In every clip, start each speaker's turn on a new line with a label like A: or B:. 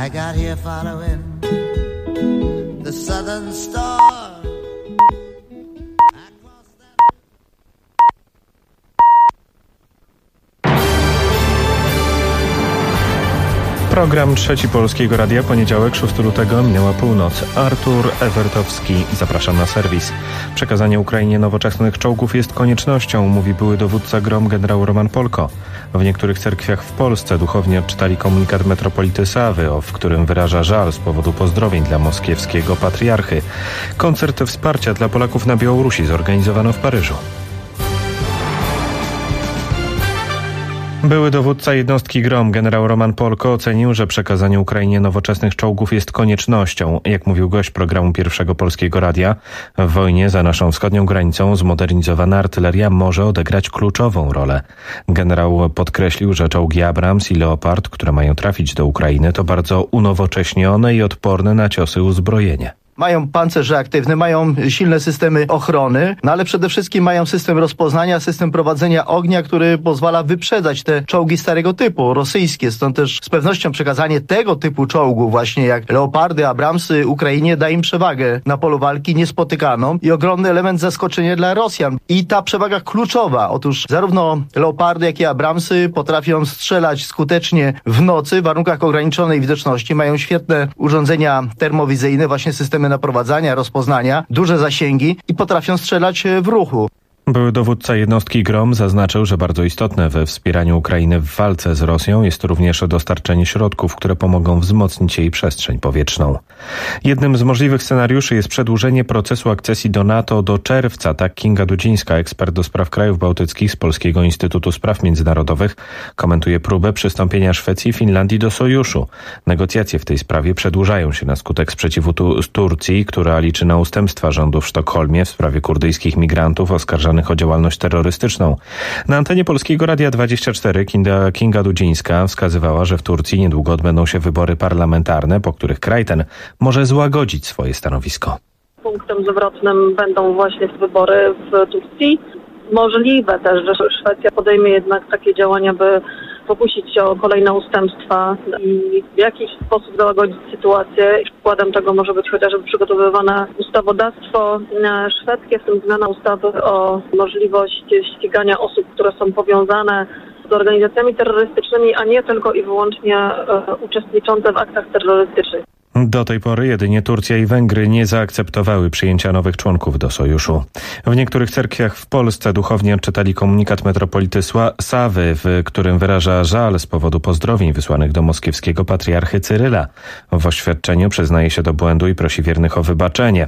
A: I got here following the Southern Star.
B: Program Trzeci Polskiego Radia, poniedziałek, 6 lutego, minęła północ. Artur Ewertowski, zapraszam na serwis. Przekazanie Ukrainie nowoczesnych czołgów jest koniecznością, mówi były dowódca GROM generał Roman Polko. W niektórych cerkwiach w Polsce duchowni odczytali komunikat metropolity Sawy, w którym wyraża żal z powodu pozdrowień dla moskiewskiego patriarchy. Koncert wsparcia dla Polaków na Białorusi zorganizowano w Paryżu. Były dowódca jednostki GROM generał Roman Polko ocenił, że przekazanie Ukrainie nowoczesnych czołgów jest koniecznością. Jak mówił gość programu Pierwszego Polskiego Radia, w wojnie za naszą wschodnią granicą zmodernizowana artyleria może odegrać kluczową rolę. Generał podkreślił, że czołgi Abrams i Leopard, które mają trafić do Ukrainy, to bardzo unowocześnione i odporne na ciosy uzbrojenie.
C: Mają pancerz reaktywny, mają silne systemy ochrony, no ale przede wszystkim mają system rozpoznania, system prowadzenia ognia, który pozwala wyprzedzać te czołgi starego typu, rosyjskie. Stąd też z pewnością przekazanie tego typu czołgów, właśnie jak Leopardy, Abramsy Ukrainie, da im przewagę na polu walki niespotykaną i ogromny element zaskoczenia dla Rosjan. I ta przewaga kluczowa. Otóż zarówno Leopardy, jak i Abramsy potrafią strzelać skutecznie w nocy w warunkach ograniczonej widoczności, mają świetne urządzenia termowizyjne, właśnie systemy naprowadzania, rozpoznania, duże zasięgi i potrafią strzelać w ruchu.
B: Były dowódca jednostki GROM zaznaczył, że bardzo istotne we wspieraniu Ukrainy w walce z Rosją jest również dostarczenie środków, które pomogą wzmocnić jej przestrzeń powietrzną. Jednym z możliwych scenariuszy jest przedłużenie procesu akcesji do NATO do czerwca, tak Kinga Dudzińska, ekspert do spraw krajów bałtyckich z Polskiego Instytutu Spraw Międzynarodowych, komentuje próbę przystąpienia Szwecji i Finlandii do sojuszu. Negocjacje w tej sprawie przedłużają się na skutek sprzeciwu Turcji, która liczy na ustępstwa rządu w Sztokholmie w sprawie kurdyjskich migrantów oskarżanych o działalność terrorystyczną. Na antenie Polskiego Radia 24 Kinga Dudzińska wskazywała, że w Turcji niedługo odbędą się wybory parlamentarne, po których kraj ten może złagodzić swoje stanowisko.
D: Punktem zwrotnym będą właśnie wybory w Turcji. Możliwe też, że Szwecja podejmie jednak takie działania, by pokusić się o kolejne ustępstwa i w jakiś sposób załagodzić sytuację. Przykładem tego może być chociażby przygotowywane ustawodawstwo szwedzkie, w tym zmiana ustawy o możliwość ścigania osób, które są powiązane z organizacjami terrorystycznymi, a nie tylko i wyłącznie uczestniczące w aktach terrorystycznych.
B: Do tej pory jedynie Turcja i Węgry nie zaakceptowały przyjęcia nowych członków do sojuszu. W niektórych cerkwiach w Polsce duchowni odczytali komunikat metropolity Sawy, w którym wyraża żal z powodu pozdrowień wysłanych do moskiewskiego patriarchy Cyryla. W oświadczeniu przyznaje się do błędu i prosi wiernych o wybaczenie.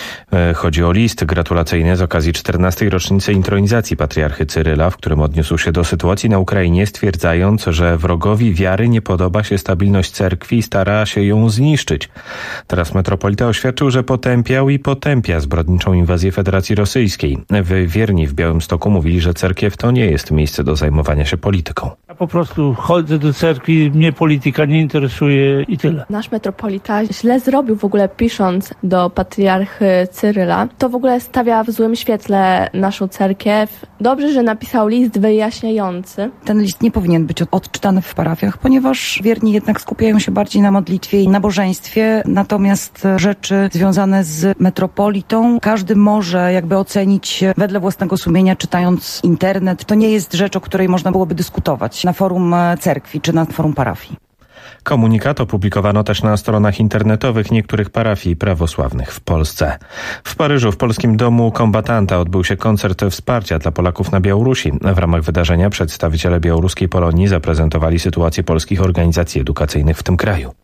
B: Chodzi o list gratulacyjny z okazji 14. rocznicy intronizacji patriarchy Cyryla, w którym odniósł się do sytuacji na Ukrainie, stwierdzając, że wrogowi wiary nie podoba się stabilność cerkwi i stara się ją zniszczyć. Teraz metropolita oświadczył, że potępiał i potępia zbrodniczą inwazję Federacji Rosyjskiej. Wierni w Białymstoku mówili, że cerkiew to nie jest miejsce do zajmowania się polityką.
E: Ja po prostu chodzę do cerkwi, mnie polityka nie interesuje i tyle.
F: Nasz metropolita źle zrobił w ogóle, pisząc do patriarchy Cyryla. To w ogóle stawia w złym świetle naszą cerkiew. Dobrze, że napisał list wyjaśniający.
G: Ten list nie powinien być odczytany w parafiach, ponieważ wierni jednak skupiają się bardziej na modlitwie i nabożeństwie. Natomiast rzeczy związane z metropolitą każdy może jakby ocenić wedle własnego sumienia, czytając internet. To nie jest rzecz, o której można byłoby dyskutować na forum cerkwi czy na forum parafii.
B: Komunikat opublikowano też na stronach internetowych niektórych parafii prawosławnych w Polsce. W Paryżu w Polskim Domu Kombatanta odbył się koncert wsparcia dla Polaków na Białorusi. W ramach wydarzenia przedstawiciele białoruskiej Polonii zaprezentowali sytuację polskich organizacji edukacyjnych w tym kraju.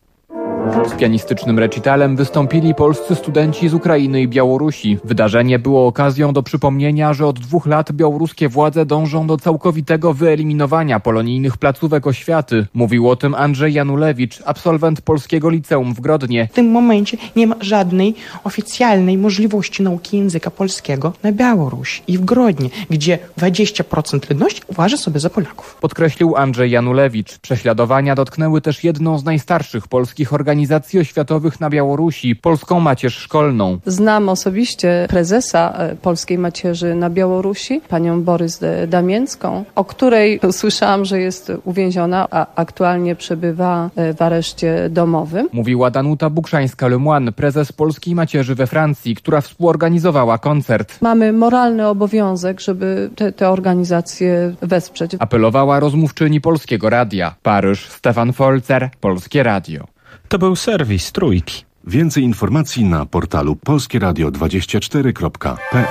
H: Z pianistycznym recitalem wystąpili polscy studenci z Ukrainy i Białorusi. Wydarzenie było okazją do przypomnienia, że od 2 lat białoruskie władze dążą do całkowitego wyeliminowania polonijnych placówek oświaty. Mówił o tym Andrzej Janulewicz, absolwent Polskiego Liceum w Grodnie.
I: W tym momencie nie ma żadnej oficjalnej możliwości nauki języka polskiego na Białorusi i w Grodnie, gdzie 20% ludności uważa sobie za Polaków.
H: Podkreślił Andrzej Janulewicz. Prześladowania dotknęły też jedną z najstarszych polskich organizacji organizacji oświatowych na Białorusi, Polską Macierz Szkolną.
J: Znam osobiście prezesa Polskiej Macierzy na Białorusi, panią Borys Damięcką, o której słyszałam, że jest uwięziona, a aktualnie przebywa w areszcie domowym.
H: Mówiła Danuta Bukrzańska-Lemoine, prezes Polskiej Macierzy we Francji, która współorganizowała koncert.
J: Mamy moralny obowiązek, żeby te organizacje wesprzeć.
H: Apelowała rozmówczyni Polskiego Radia. Paryż, Stefan Folzer, Polskie Radio.
B: To był serwis Trójki.
K: Więcej informacji na portalu polskieradio24.pl.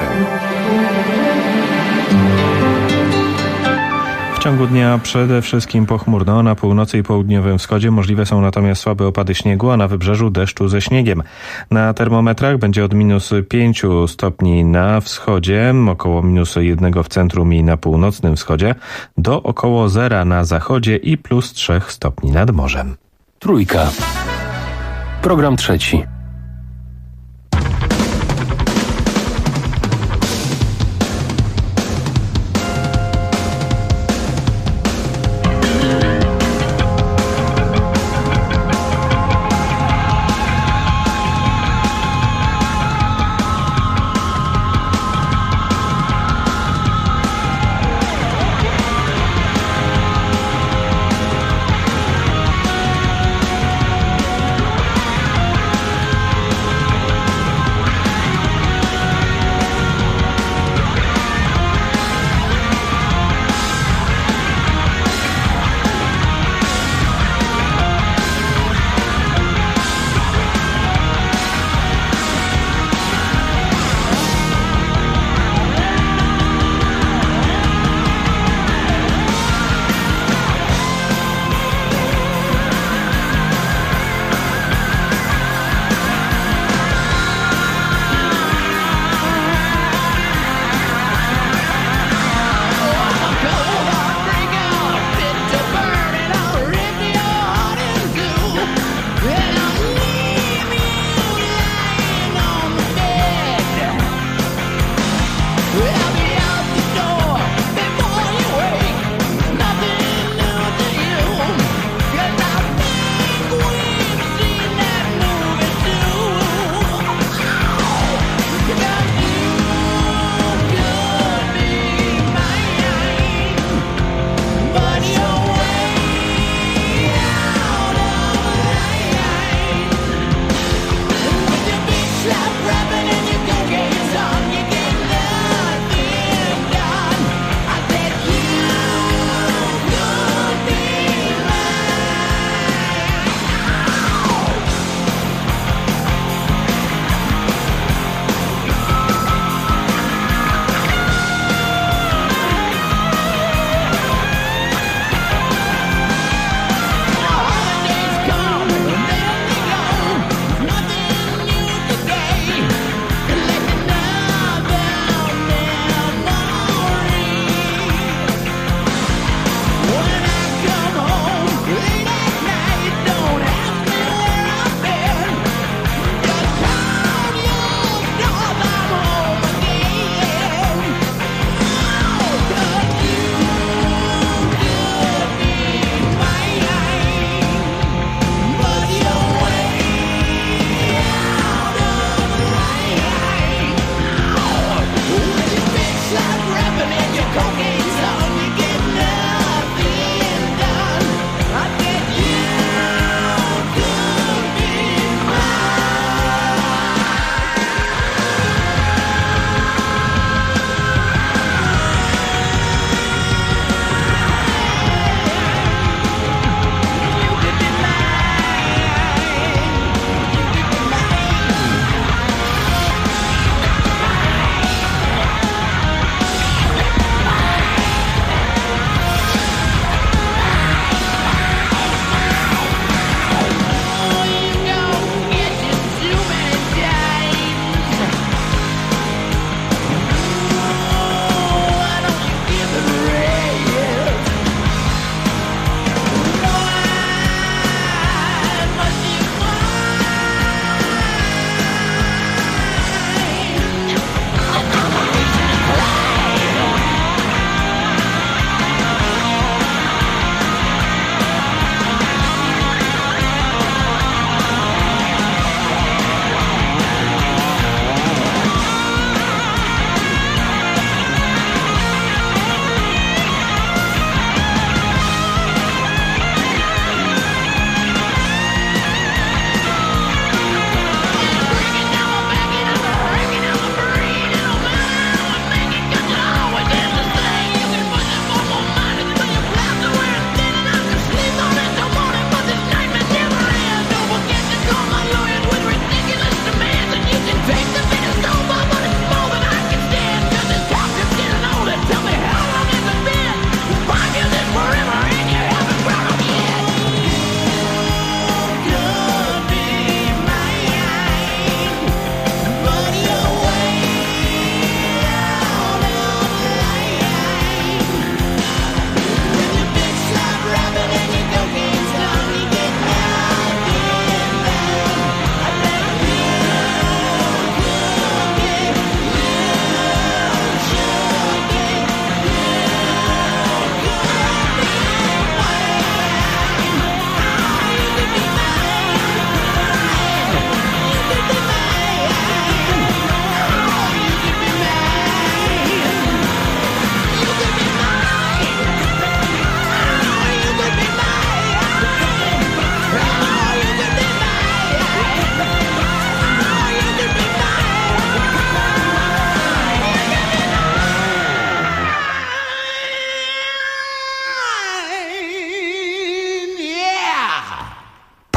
B: W ciągu dnia przede wszystkim pochmurno, na północy i południowym wschodzie możliwe są natomiast słabe opady śniegu, a na wybrzeżu deszczu ze śniegiem. Na termometrach będzie od -5 stopni na wschodzie, około -1 w centrum i na północnym wschodzie, do około 0 na zachodzie i +3 stopni nad morzem.
L: Trójka. Program trzeci.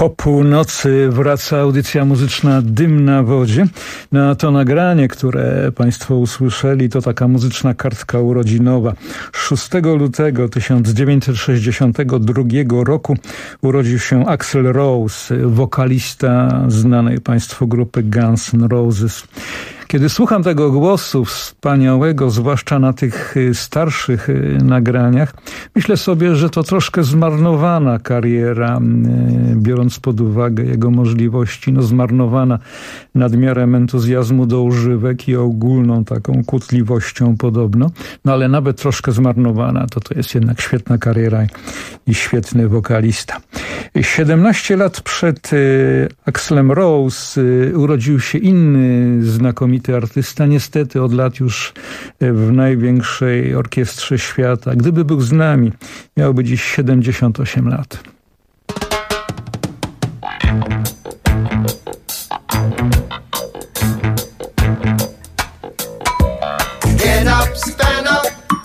M: Po północy wraca audycja muzyczna Dym na wodzie. Na to nagranie, które Państwo usłyszeli, to taka muzyczna kartka urodzinowa. 6 lutego 1962 roku urodził się Axl Rose, wokalista znanej Państwu grupy Guns N' Roses. Kiedy słucham tego głosu wspaniałego, zwłaszcza na tych starszych nagraniach, myślę sobie, że to troszkę zmarnowana kariera, biorąc pod uwagę jego możliwości, zmarnowana nadmiarem entuzjazmu do używek i ogólną taką kłótliwością podobno, ale nawet troszkę zmarnowana, to jest jednak świetna kariera i świetny wokalista. 17 lat przed Axlem Rose urodził się inny znakomity artysta, niestety od lat już w największej orkiestrze świata. Gdyby był z nami, miałby dziś 78 lat.
A: Get up, stand up.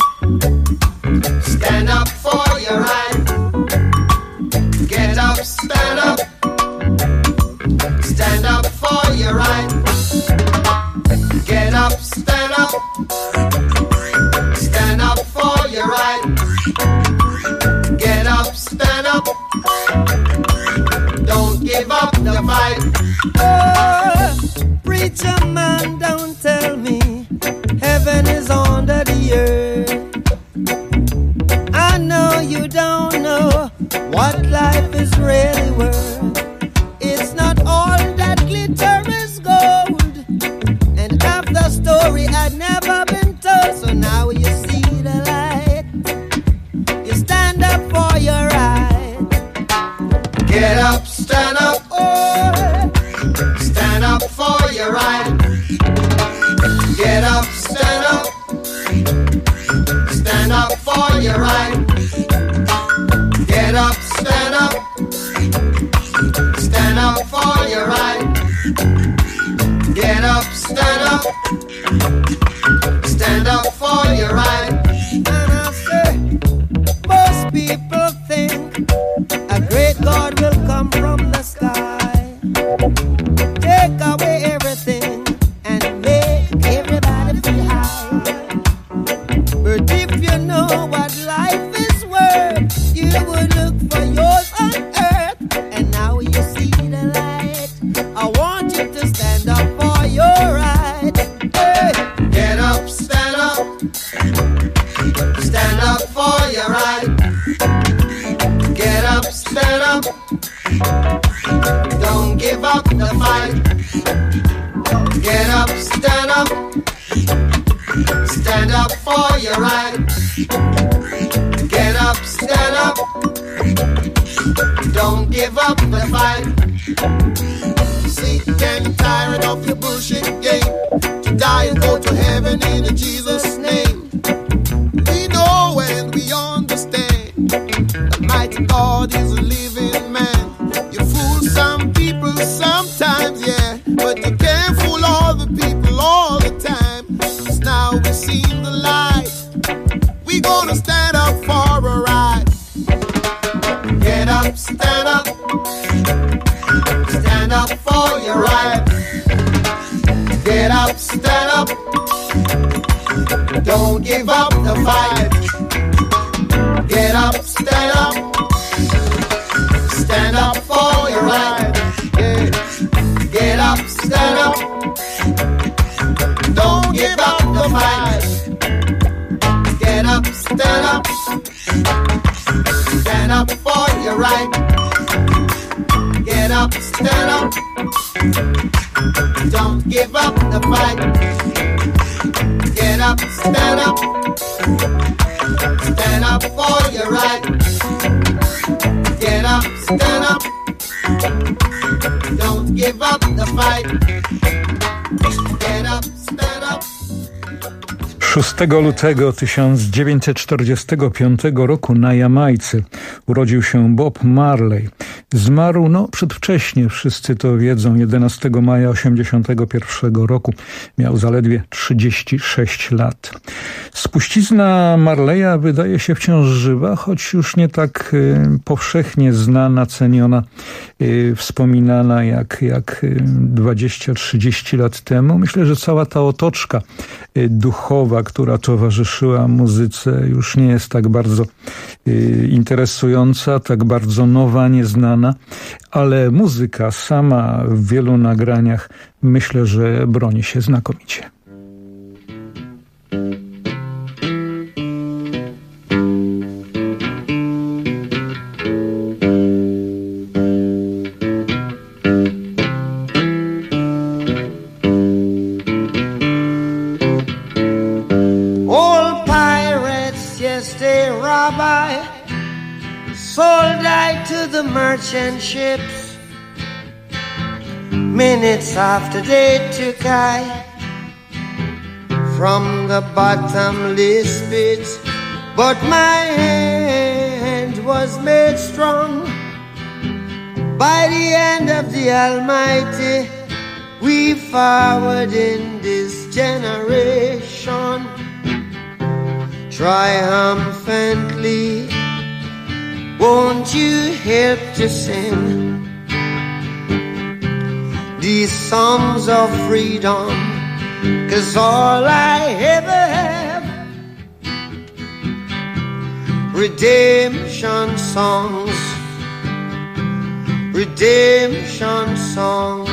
A: Stand up for your right. Get up, stand up. Stand up for your right. Get up, stand up. Stand up for your right. Get up, stand up. Don't give up the fight.
N: Oh, preacher man, don't tell me heaven is under the earth. I know you don't know what life is really worth. It's not all that glitter is gold. And half the story had never been told. So now you see the light. You stand up for your right.
A: Get up, stand up.
N: Oh,
A: Stand up for your right. Get up, stand up. Stand up for your right. Get up, stand up. Stand up for your right. Get up, stand up. Stand up for your right.
N: and I say, most people think a great God will come from the sky, take away everything and make everybody feel high. But if you know what life is worth, you would look for yours on earth. And now you see the light. I want you to stand up for your right. Hey.
A: Get up, stand up. Stand up for your right. Get up, stand up. Don't give up the fight. Get up, stand up. Stand up for your right. Get up, stand up. Don't give up the fight.
N: Sick and tired of your bullshit game, to die and go to heaven in Jesus' name. We know and we understand that mighty God is a living man. You fool some people sometimes, yeah, but you can't fool all the people all the time. 'Cause now we've seen the light. We gonna stand up for a right.
A: Get up, stand up. Stand up for your right. Get up, stand up. Don't give up the fight. Get up, stand up. Stand up for your right. Yeah. Get up, stand up. Don't give up the fight. Get up, stand up. Stand up for your right. Get up, stand up. Don't give up the fight. Get up, stand up. Stand up for your right. Get up, stand up. Don't give up the fight. Get up, stand up.
M: 6 lutego 1945 roku na Jamajce urodził się Bob Marley, Zmarł, przedwcześnie, wszyscy to wiedzą, 11 maja 1981 roku. Miał zaledwie 36 lat. Spuścizna Marleya wydaje się wciąż żywa, choć już nie tak powszechnie znana, ceniona, wspominana jak 20-30 lat temu. Myślę, że cała ta otoczka duchowa, która towarzyszyła muzyce, już nie jest tak bardzo interesująca, tak bardzo nowa, nieznana, ale muzyka sama w wielu nagraniach myślę, że broni się znakomicie.
N: Sold I to the merchant ships. Minutes after they took I from the bottomless pit, but my hand was made strong by the hand of the Almighty. We forward in this generation triumphantly. Won't you help to sing these songs of freedom? 'Cause all I ever have, redemption songs, redemption songs.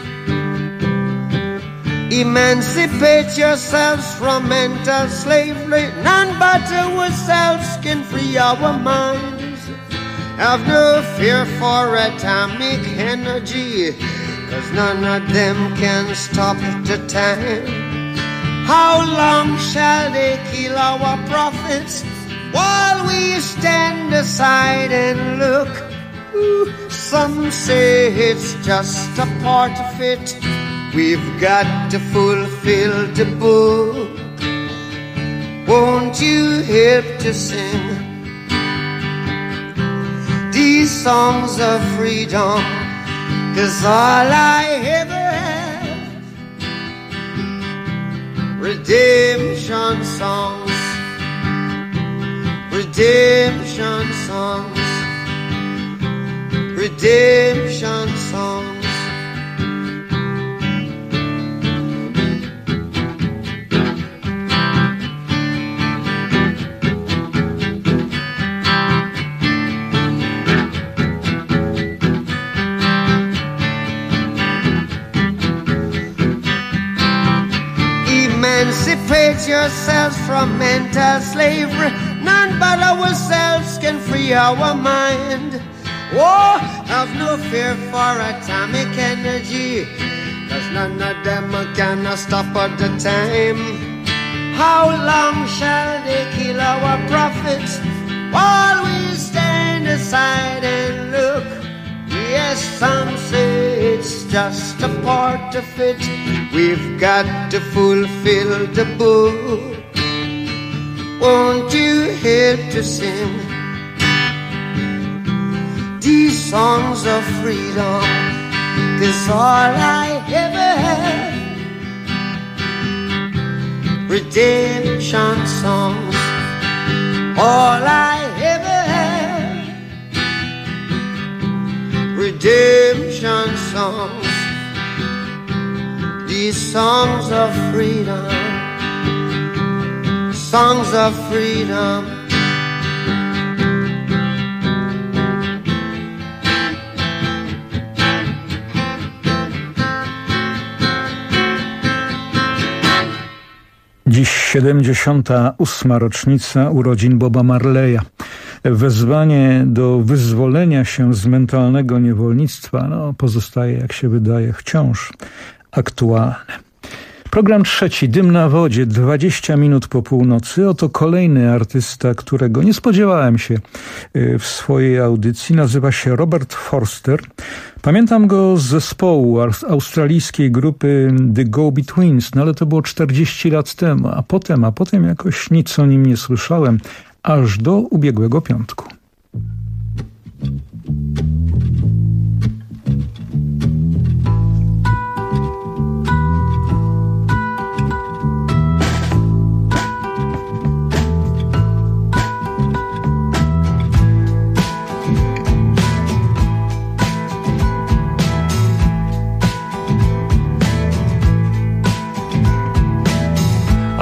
N: Emancipate yourselves from mental slavery. None but ourselves can free our minds. Have no fear for atomic energy, 'cause none of them can stop the time. How long shall they kill our prophets while we stand aside and look? Some say it's just a part of it. We've got to fulfill the book. Won't you help to sing these songs of freedom? 'Cause all I ever have, redemption songs, redemption songs, redemption songs. Emancipate yourselves from mental slavery. None but ourselves can free our mind. Oh, have no fear for atomic energy, 'cause none of them can stop at the time. How long shall they kill our prophets while we stand aside and look? Yes, some say it's just a part of it. We've got to fulfill the book. Won't you help to sing these songs of freedom? 'Cause all I ever have, redemption songs. All I ever have, redemption songs. These songs of freedom, songs of freedom.
M: Dziś 78. rocznica urodzin Boba Marleya. Wezwanie do wyzwolenia się z mentalnego niewolnictwa pozostaje, jak się wydaje, wciąż aktualne. Program trzeci, Dym na wodzie, 20 minut po północy. Oto kolejny artysta, którego nie spodziewałem się w swojej audycji. Nazywa się Robert Forster. Pamiętam go z zespołu australijskiej grupy The Go-Betweens, ale to było 40 lat temu, a potem jakoś nic o nim nie słyszałem, aż do ubiegłego piątku.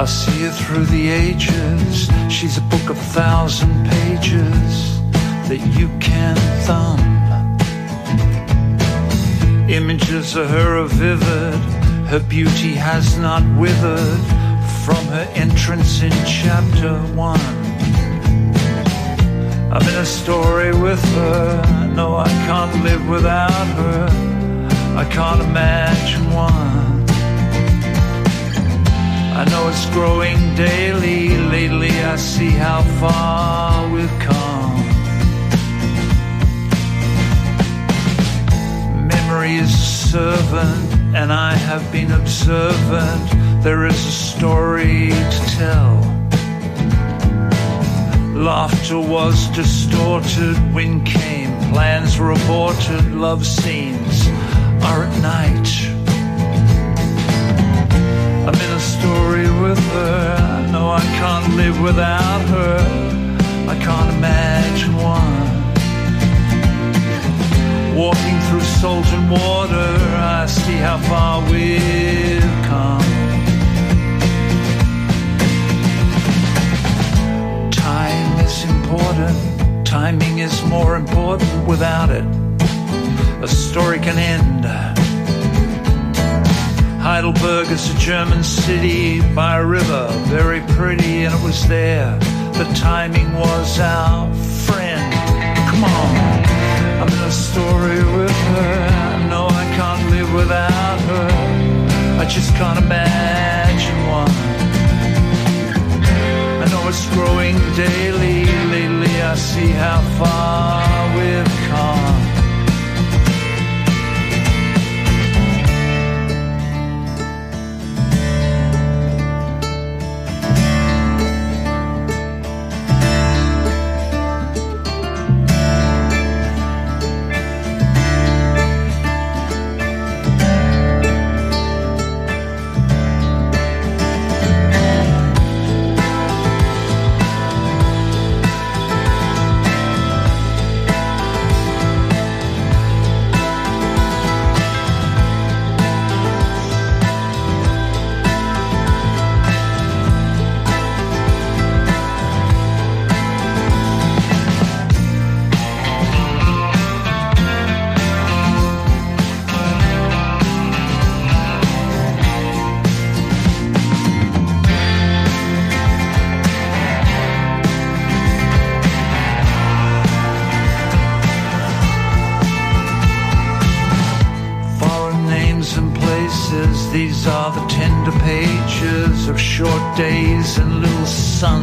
O: see her through the ages. She's a book of 1,000 pages that you can thumb. Images of her are vivid, her beauty has not withered from her entrance in chapter 1. I'm in a story with her, no, I can't live without her, I can't imagine one. I know it's growing daily, lately I see how far we've come. Memory is a servant, and I have been observant, there is a story to tell. Laughter was distorted, wind came, plans were aborted, love scenes are at night. I'm in a story with her, I know I can't live without her, I can't imagine one. Walking through salt and water, I see how far we've come. Time is important, timing is more important. Without it, a story can end. Heidelberg is a German city by a river, very pretty, and it was there the timing was our friend. Come on, I'm in a story with her, I know I can't live without her, I just can't imagine one. I know it's growing daily, lately I see how far we've come. These are the tender pages of short days and little sun.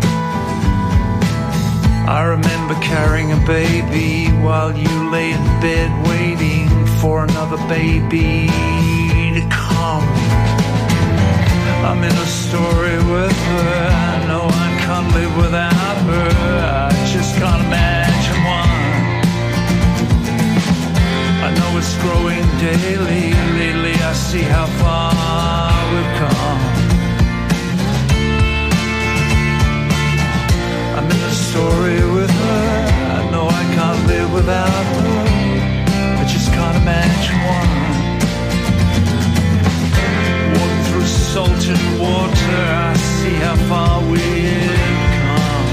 O: I remember carrying a baby while you lay in bed waiting for another baby to come. I'm in a story with her, I know I can't live without her, I just can't imagine one. I know it's growing daily, lately I see how far we've come. I'm in a story with her, I know I can't live without her, I just can't imagine one. Walking through salted water, I see how far we've come.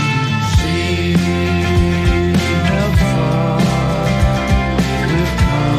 O: See how far we've come.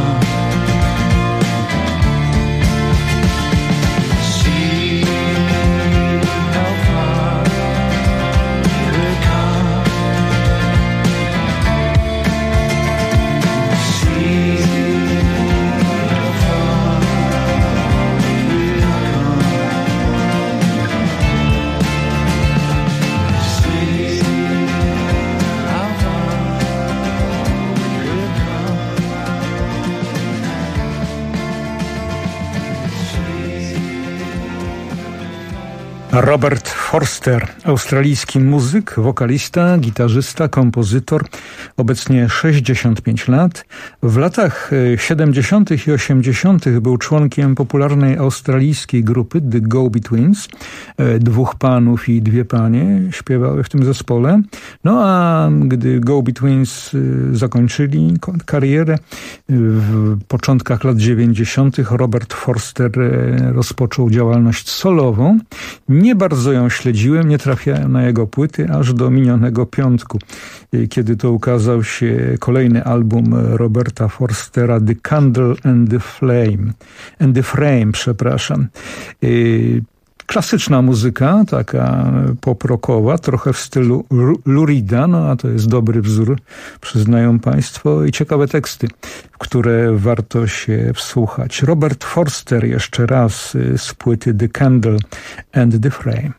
M: Robert Forster, australijski muzyk, wokalista, gitarzysta, kompozytor, obecnie 65 lat. W latach 70. i 80. był członkiem popularnej australijskiej grupy The Go-Betweens. 2 panów i 2 panie śpiewały w tym zespole. No a gdy Go-Betweens zakończyli karierę w początkach lat 90. Robert Forster rozpoczął działalność solową. Nie bardzo ją śledziłem, nie trafiałem na jego płyty aż do minionego piątku, kiedy to ukazał się kolejny album Roberta Forstera, The Candle and the Frame, przepraszam. Klasyczna muzyka, taka pop-rockowa, trochę w stylu Lou Reeda, no a to jest dobry wzór, przyznają państwo, i ciekawe teksty, w które warto się wsłuchać. Robert Forster jeszcze raz z płyty The Candle and the Frame.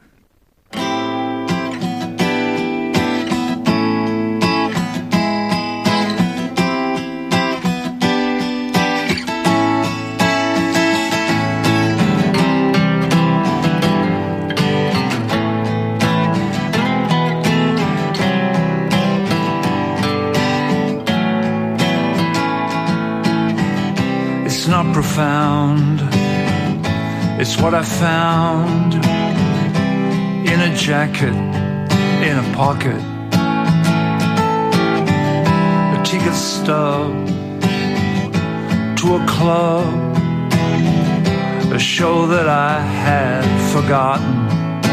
O: Not profound, it's what I found in a jacket, in a pocket, a ticket stub to a club, a show that I had forgotten.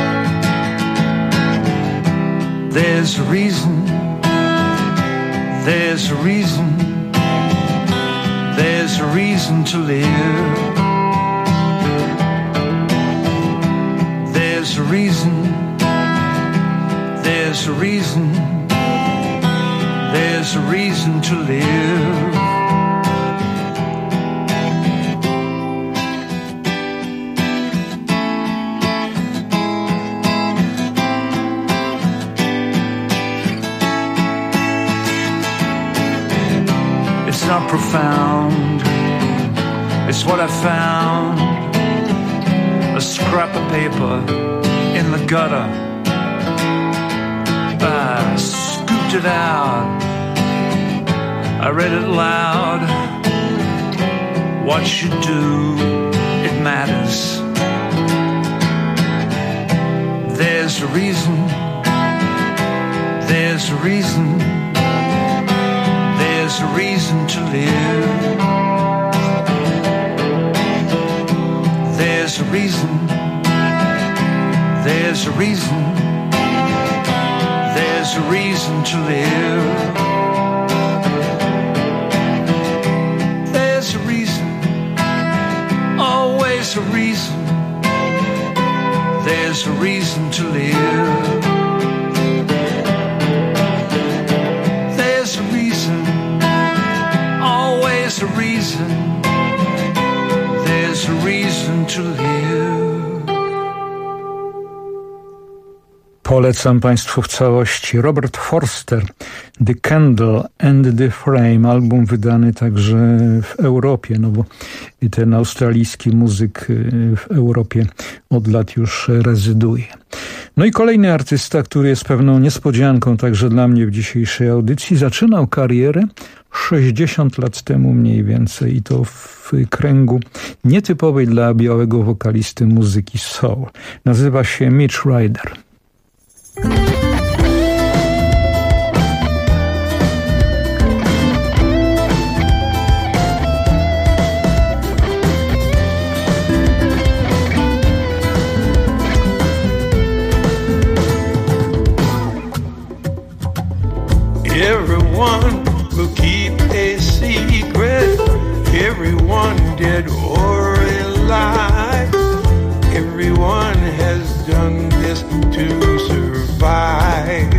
O: There's a reason, there's a reason, there's a reason to live. There's a reason, there's a reason, there's a reason to live. It's not profound, it's what I found, a scrap of paper in the gutter. I scooped it out, I read it loud. What you do, it matters. There's a reason, there's a reason, there's a reason to live. There's a reason, there's a reason, there's a reason to live. There's a reason, always a reason, there's a reason to live. There's a reason, always a reason, there's a reason to live.
M: Polecam państwu w całości Robert Forster, The Candle and the Frame, album wydany także w Europie, no bo ten australijski muzyk w Europie od lat już rezyduje. No i kolejny artysta, który jest pewną niespodzianką także dla mnie w dzisiejszej audycji, zaczynał karierę 60 lat temu mniej więcej i to w kręgu nietypowej dla białego wokalisty muzyki soul. Nazywa się Mitch Ryder.
P: Everyone will keep a secret. Everyone dead or alive. Everyone has done this to survive.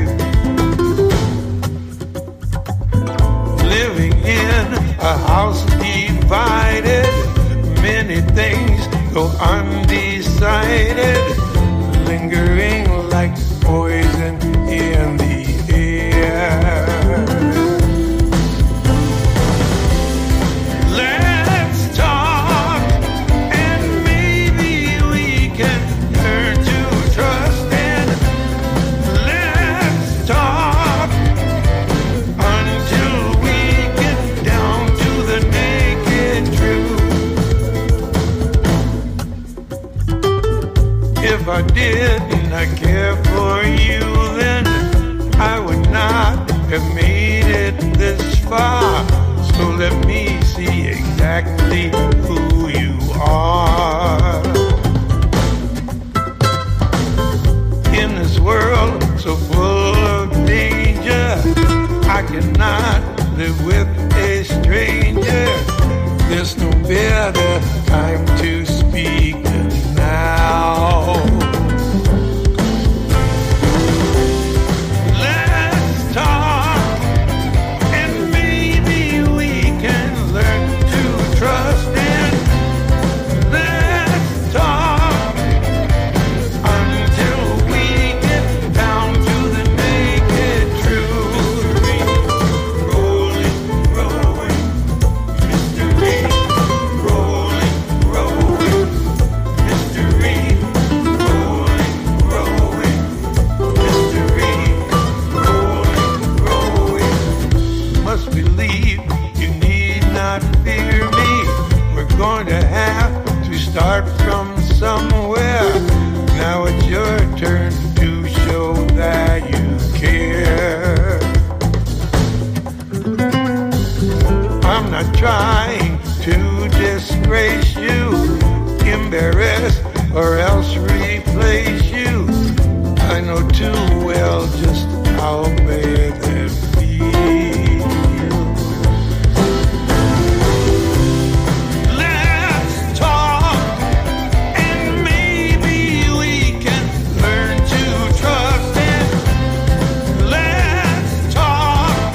P: Living in a house divided, many things go undecided, lingering like poison in the air. Let's talk, and maybe we can learn to did not care for you, then I would not have made it this far. So let me see exactly who you are. In this world so full of danger, I cannot live with a stranger. There's no better time to speak than now. Let's talk, and maybe we can learn to trust in. Let's talk until we get down to the naked truth. Rolling, rolling, mystery. Rolling, rolling, mystery. Rolling, rolling, mystery. Rolling, rolling. Must believe you need not fear me. We're going to have to start from somewhere. Now it's your turn to show that you care. I'm not trying to disgrace you, embarrass or else replace you. I know too well just how bad that feels. Let's talk, and maybe we can learn to trust it. Let's talk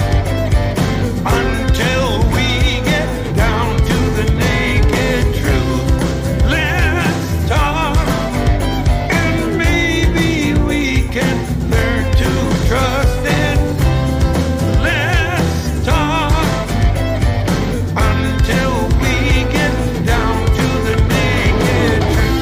P: until we get down to the naked truth. Let's talk, and maybe we can learn to trust it. Let's talk until we get down to the naked truth.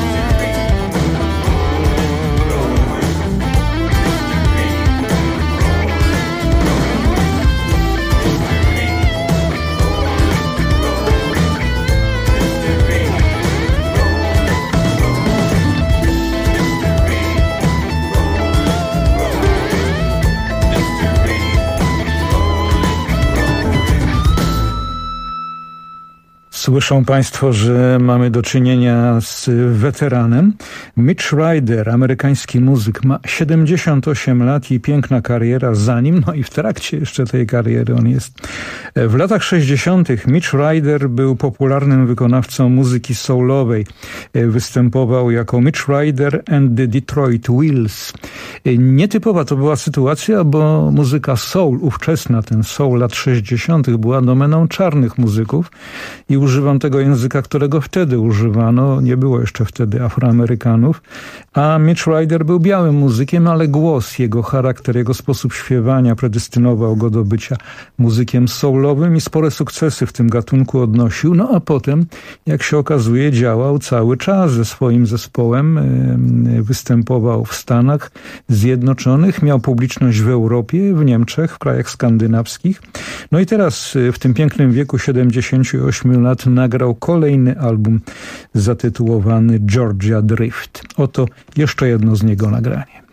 M: Słyszą Państwo, że mamy do czynienia z weteranem. Mitch Ryder, amerykański muzyk, ma 78 lat i piękna kariera za nim, no i w trakcie jeszcze tej kariery on jest. W latach 60. Mitch Ryder był popularnym wykonawcą muzyki soulowej. Występował jako Mitch Ryder and the Detroit Wheels. Nietypowa to była sytuacja, bo muzyka soul, ówczesna, ten soul lat 60. była domeną czarnych muzyków i używam tego języka, którego wtedy używano. Nie było jeszcze wtedy Afroamerykanów. A Mitch Ryder był białym muzykiem, ale głos, jego charakter, jego sposób śpiewania predestynował go do bycia muzykiem soulowym i spore sukcesy w tym gatunku odnosił. No a potem, jak się okazuje, działał cały czas ze swoim zespołem. Występował w Stanach Zjednoczonych, miał publiczność w Europie, w Niemczech, w krajach skandynawskich. No i teraz w tym pięknym wieku 78 lat nagrał kolejny album zatytułowany Georgia Drift. Oto jeszcze jedno z niego nagranie.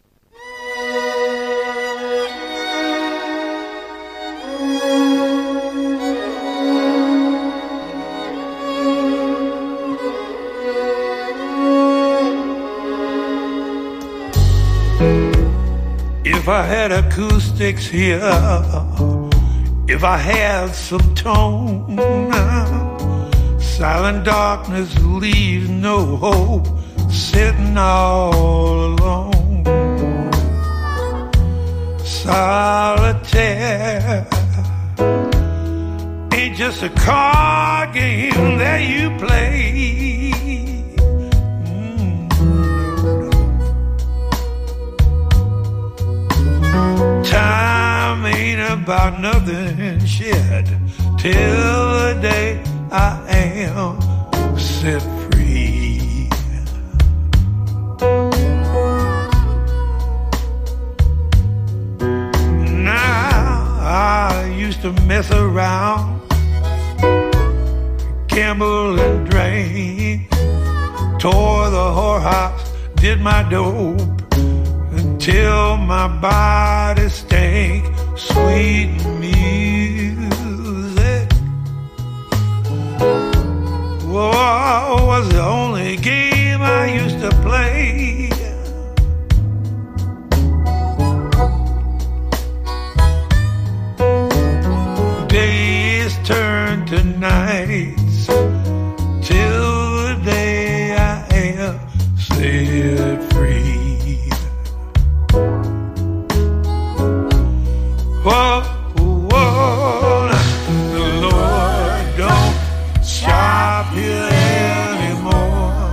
P: If I had acoustics here, if I had some tone, silent darkness leaves no hope, sitting all alone. Solitaire ain't just a card game that you play. Time ain't about nothing shit till the day I am set free. Now I used to mess around, gamble and drink, tore the whorehouse, did my dope, till my body stank sweet music. Whoa, was the only game I used to play. Days turn to nights till the day I am set free. Whoa, whoa, the Lord don't shop here anymore.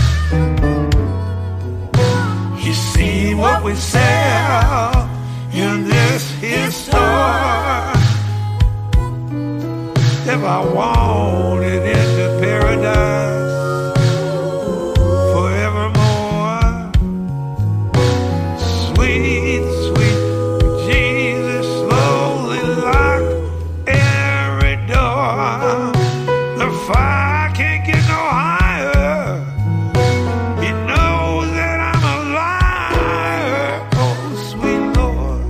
P: You see what we sell in this here store. If I wanted into paradise forevermore, sweet, sweet Jesus slowly locked every door. The fire can't get no higher. He knows that I'm a liar. Oh, sweet Lord.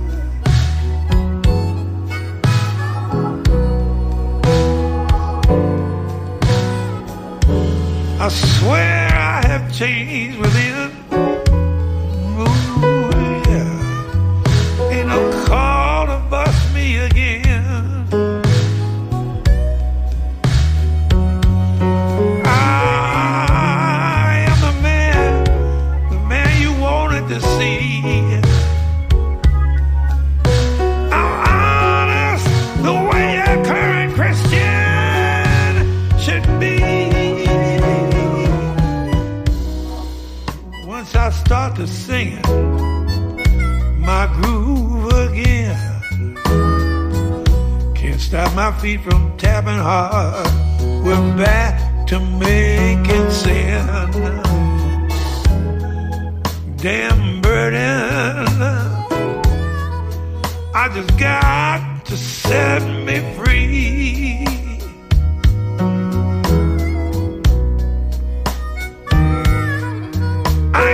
P: I swear I have changed within. Ooh, yeah. Ain't no call to bust me again. I am the man you wanted to see. I'm honest the way a current Christian should be. Once I start to sing my groove again, can't stop my feet from tapping hard. We're back to making sin. Damn burden, I just got to set me free. I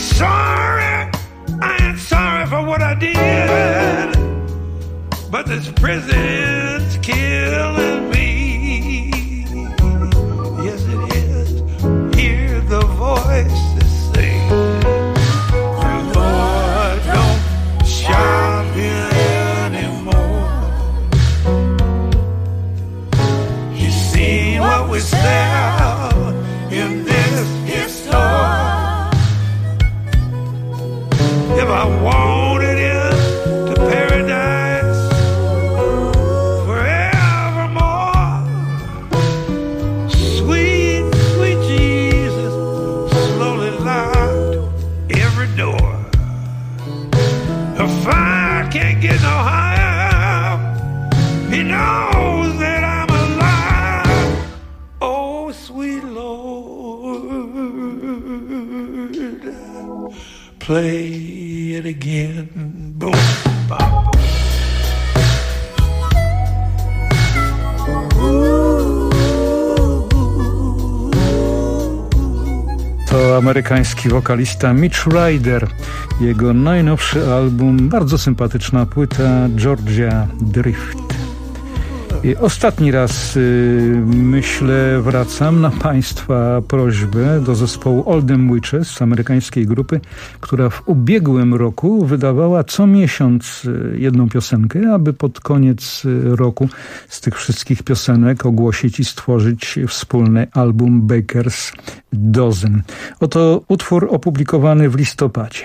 P: ain't sorry for what I did, but this prison's killing me. Yes, it is. Hear the voices sing. The Lord don't shop here anymore. You see what we sell in this here store. If I wanted into paradise forevermore, sweet, sweet Jesus slowly locked every door. The fire can't get no higher. He knows that I'm alive. Oh, sweet Lord, play it again. Boom, bop.
M: To amerykański wokalista Mitch Ryder. Jego najnowszy album, bardzo sympatyczna płyta Georgia Drift. I ostatni raz, myślę, wracam na Państwa prośbę do zespołu Oldham Witches z amerykańskiej grupy, która w ubiegłym roku wydawała co miesiąc jedną piosenkę, aby pod koniec roku z tych wszystkich piosenek ogłosić i stworzyć wspólny album Baker's Dozen. Oto utwór opublikowany w listopadzie.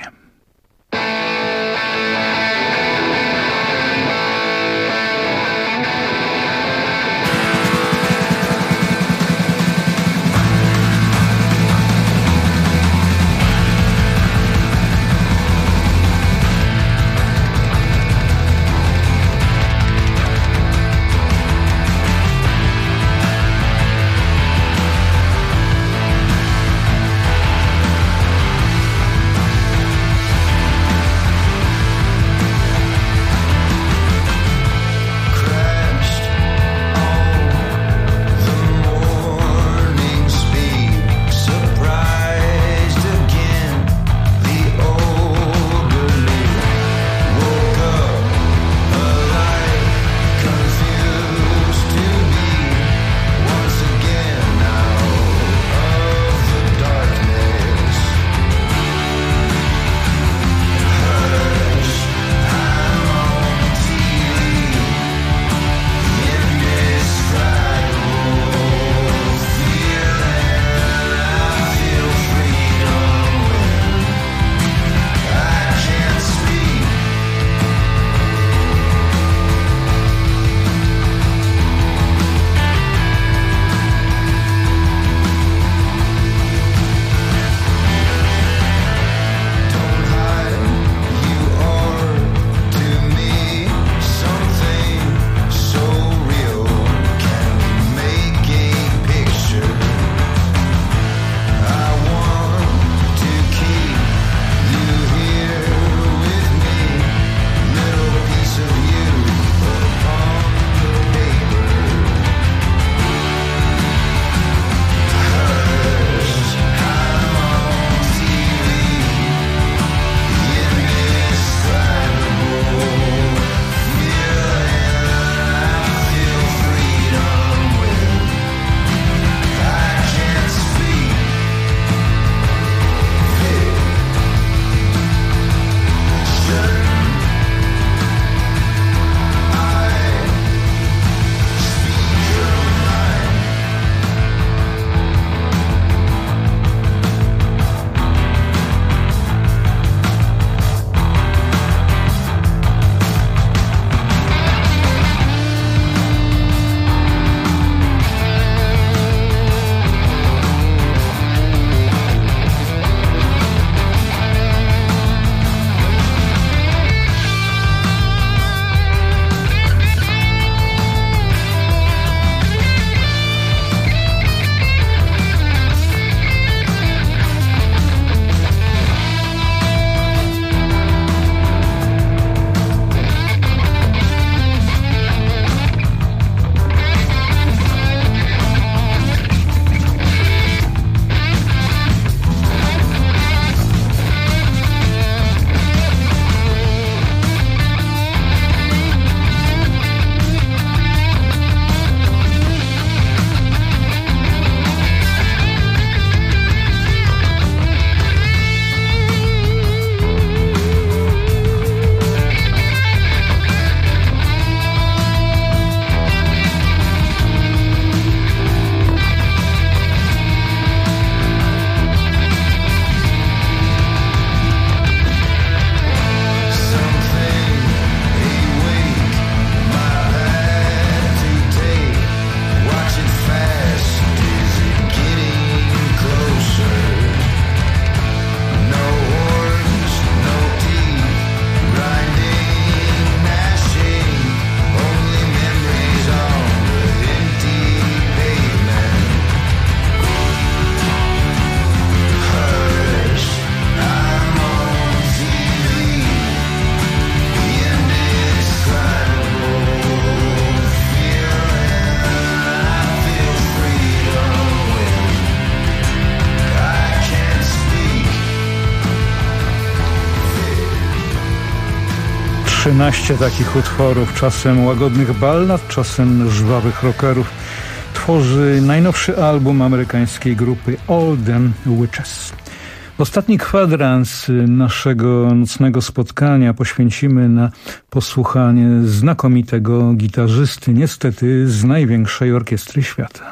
M: 13 takich utworów, czasem łagodnych ballad, czasem żwawych rockerów, tworzy najnowszy album amerykańskiej grupy All Them Witches. Ostatni kwadrans naszego nocnego spotkania poświęcimy na posłuchanie znakomitego gitarzysty, niestety z największej orkiestry świata.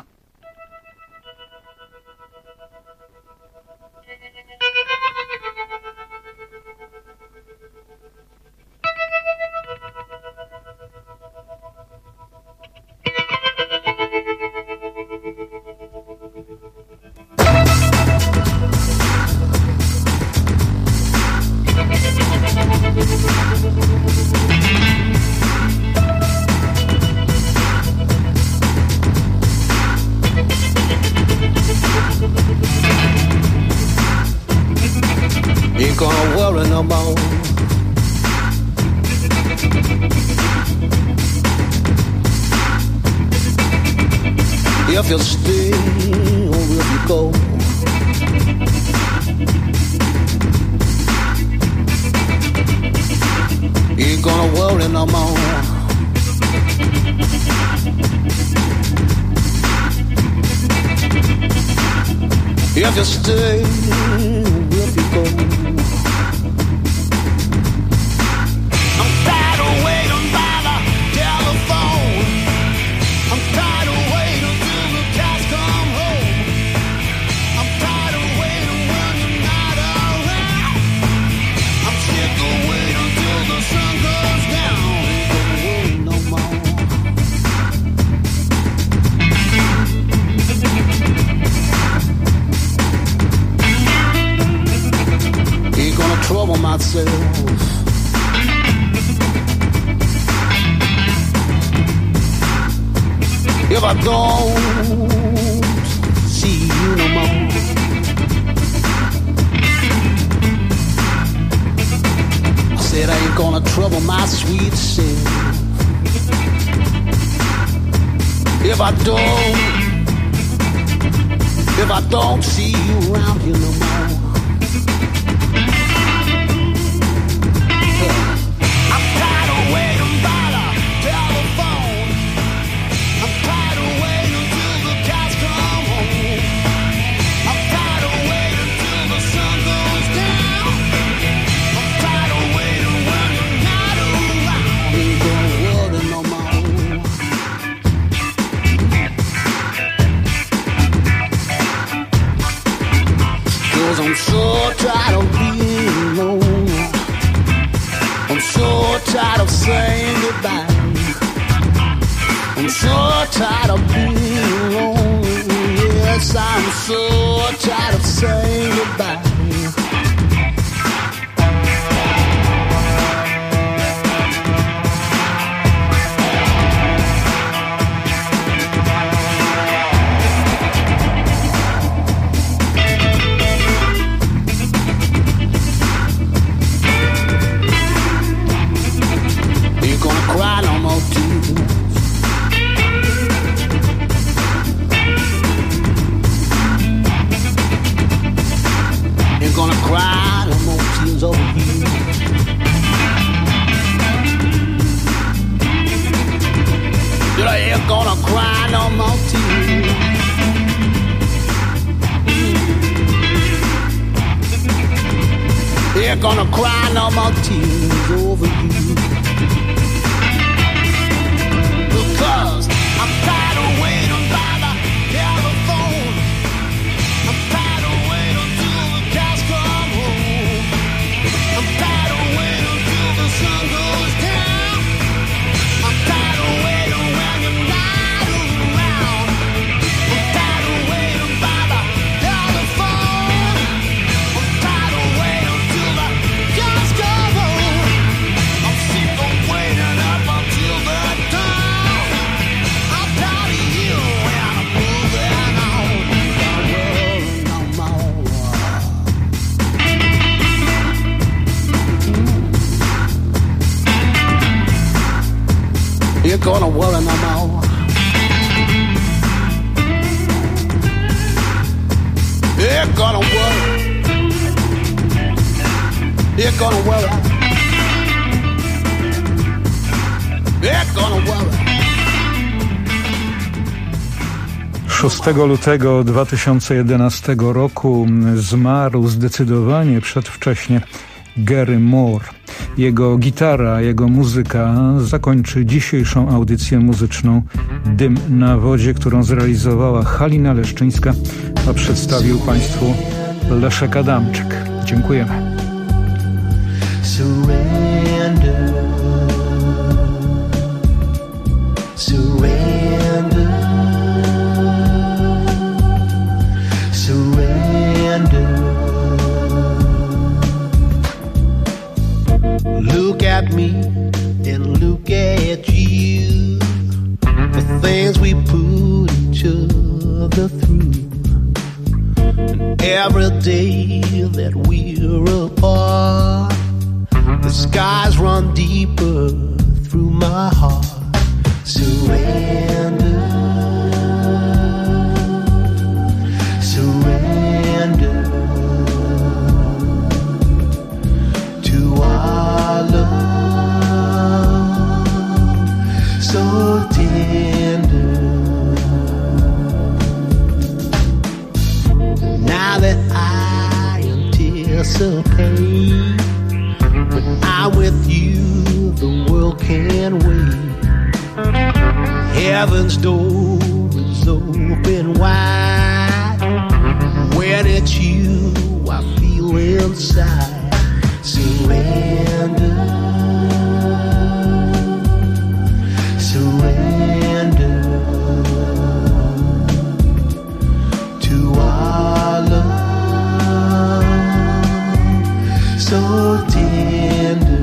N: Ain't gonna worry no more. If you stay or if you go, ain't gonna worry no more. If you stay or if you go, trouble myself. If I don't see you no more, I said I ain't gonna trouble my sweet self. If I don't see you around here no more, I'm so tired of being alone. I'm so tired of saying goodbye. I'm so tired of being alone. Yes, I'm so tired of saying goodbye. Cry no more tears. Ain't gonna cry no more tears over you. You ain't gonna cry no more tears. Ain't gonna cry no more tears over you. Cause I'm tired of waiting by the telephone. I'm tired of waiting till the cows come home. I'm tired of waiting till the sun goes down. I'm tired of waiting when you're not around. I'm tired of waiting by the telephone. I'm tired of waiting till the cows come home. I'm sick of waiting up until that time. You're gonna worry no more. You're gonna worry. You're gonna worry.
P: they're gonna worry.
M: 6 lutego 2011 roku zmarł zdecydowanie przedwcześnie Gary Moore. Jego gitara, jego muzyka zakończy dzisiejszą audycję muzyczną Dym na wodzie, którą zrealizowała Halina Leszczyńska, a przedstawił Państwu Leszek Adamczyk. Dziękujemy.
N: Surrender, surrender, surrender. Look at me and look at you, the things we put each other through. And every day that we're apart, the skies run deeper through my heart. Surrender, surrender to our love, so tender. Now that I anticipate, when I'm with you, the world can wait. Heaven's door is open wide. When it's you, I feel inside. Surrender, surrender to our love, so tender.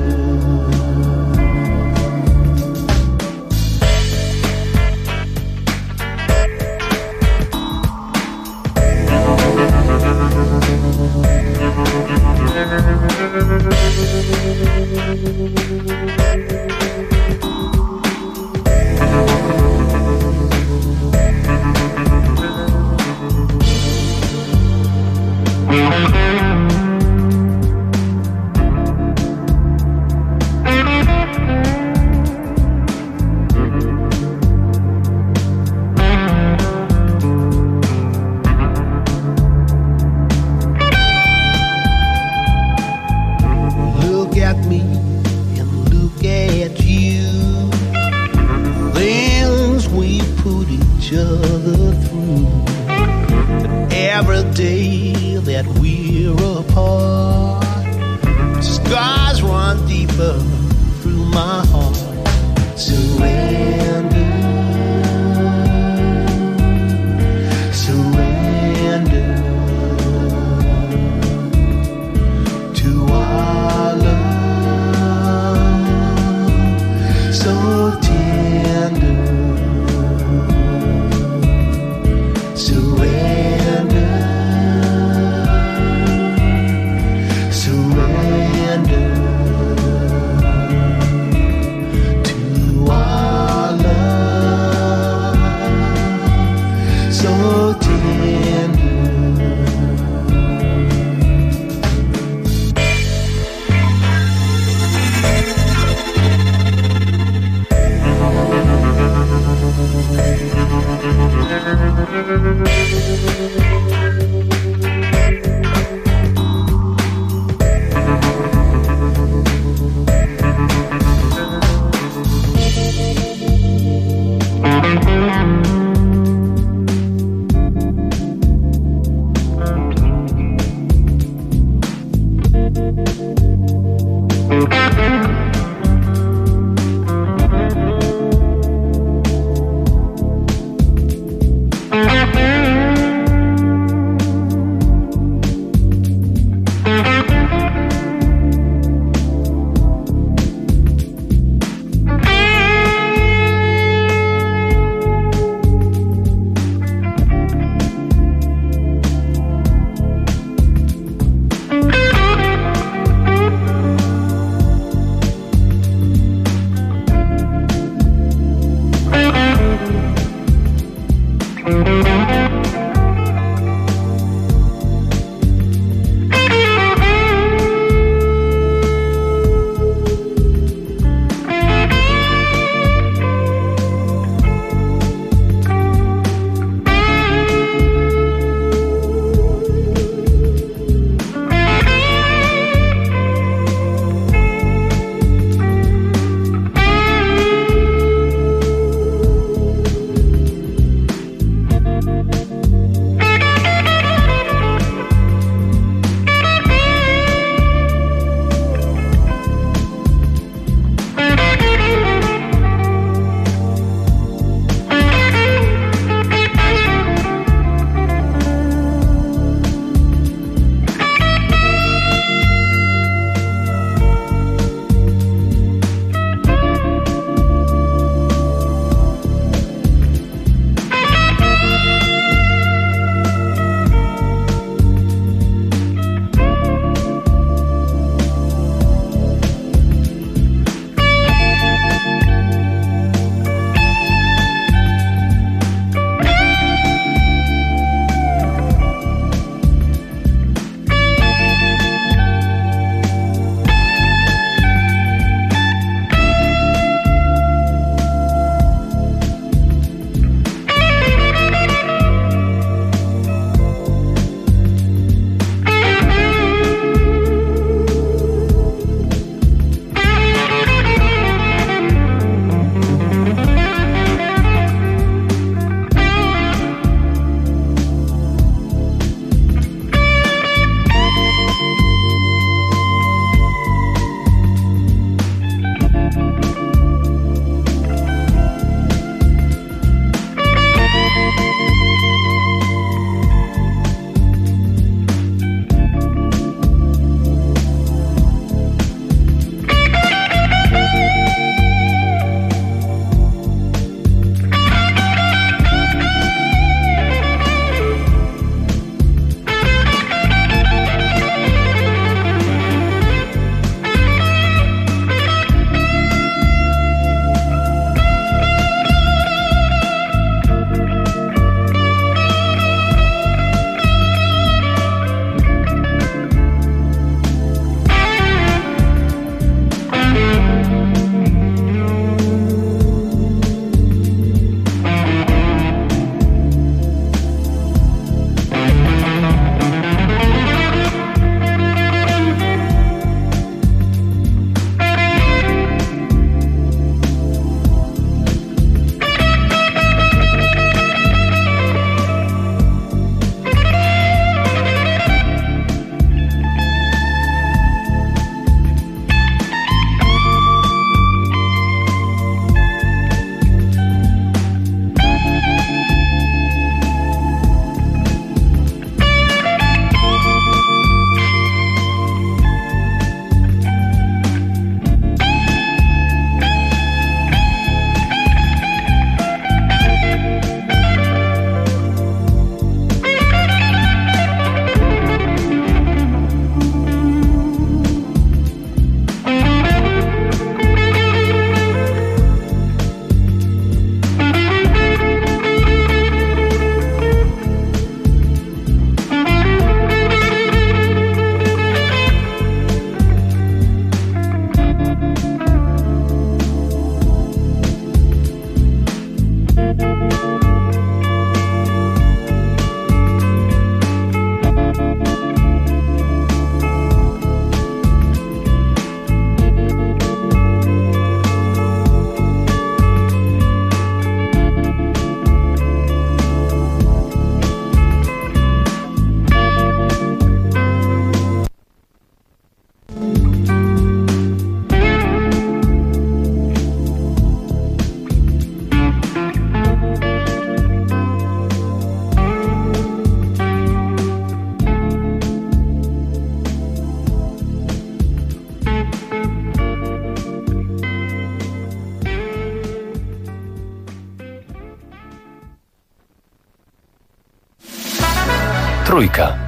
L: Trójka.